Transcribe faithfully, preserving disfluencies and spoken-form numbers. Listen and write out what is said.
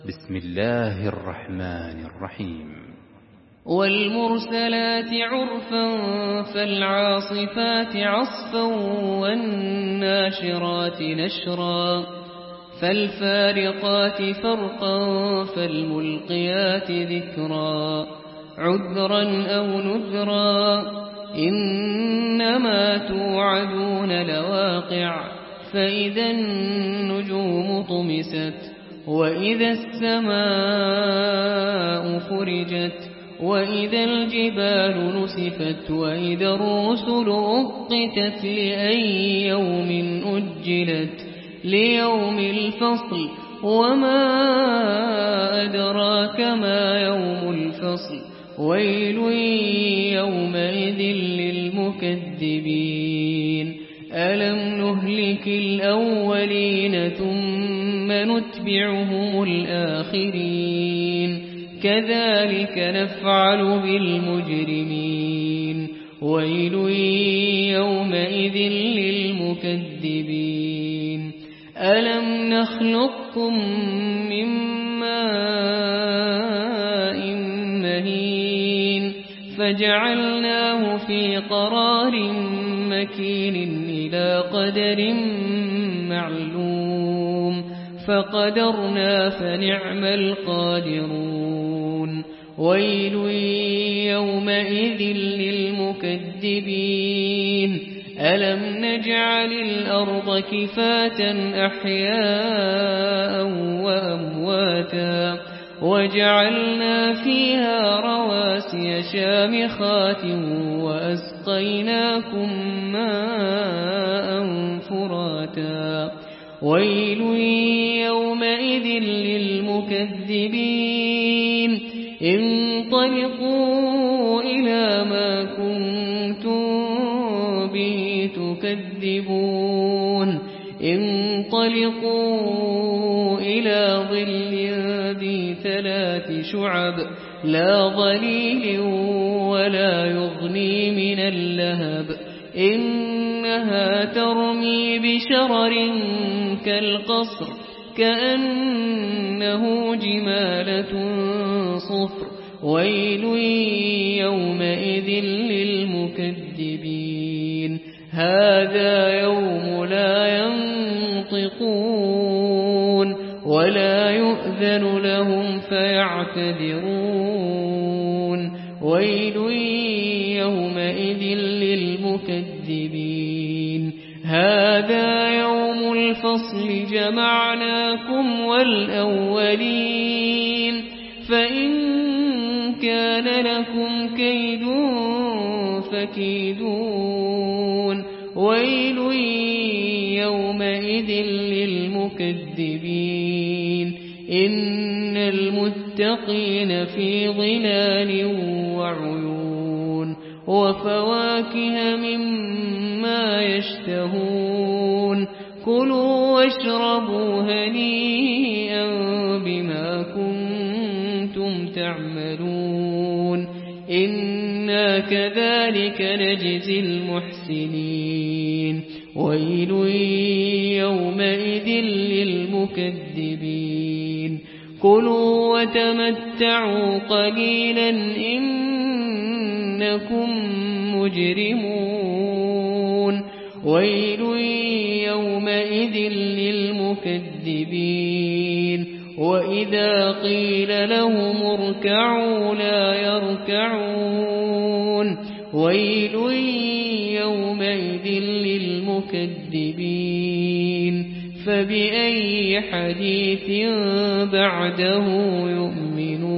بسم الله الرحمن الرحيم. والمرسلات عرفا فالعاصفات عصفا والناشرات نشرا فالفارقات فرقا فالملقيات ذكرا عذرا أو نذرا إنما توعدون لواقع فإذا النجوم طمست وإذا السماء فرجت وإذا الجبال نسفت وإذا الرسل أقتت لأي يوم أجلت ليوم الفصل وما أدراك ما يوم الفصل ويل يومئذ للمكذبين ألم نهلك الأولين ثم نتبعهم الآخرين كذلك نفعل بالمجرمين ويل يومئذ للمكذبين ألم نخلقكم من ماء مهين فجعلناه في قرار مكين إلى قدر معلوم فقدرنا فنعم القادرون ويل يومئذ للمكذبين ألم نجعل الأرض كفاة أحياء وأمواتا وجعلنا فيها رواسي شامخات وأسقيناكم ماء فراتا ويل يومئذ للمكذبين انطلقوا إلى ما كنتم به تكذبون انطلقوا إلى ظل ذي ثلاث شعب لا ظليل ولا يغني من اللهب إنها ترمي بشرر كالقصر كأنه جمالة صفر ويل يومئذ للمكذبين هذا يوم لا ينطقون ولا يؤذن لهم فيعتذرون ويل يومئذ للمكذبين هذا يوم الفصل جمعناكم والأولين فإن كان لكم كيد فكيدون ويل يومئذ للمكذبين إن المتقين في ظلال وعيون وفواكه مما يشتهون كلوا واشربوا هنيئا بما كنتم تعملون إنا كذلك نجزي المحسنين ويل يومئذ للمكذبين كلوا وتمتعوا قليلا إنكم مجرمون ويل يومئذ للمكذبين وإذا قيل لهم اركعوا لا يركعون ويل يومئذ للمكذبين فبأي حديث بعده يؤمنون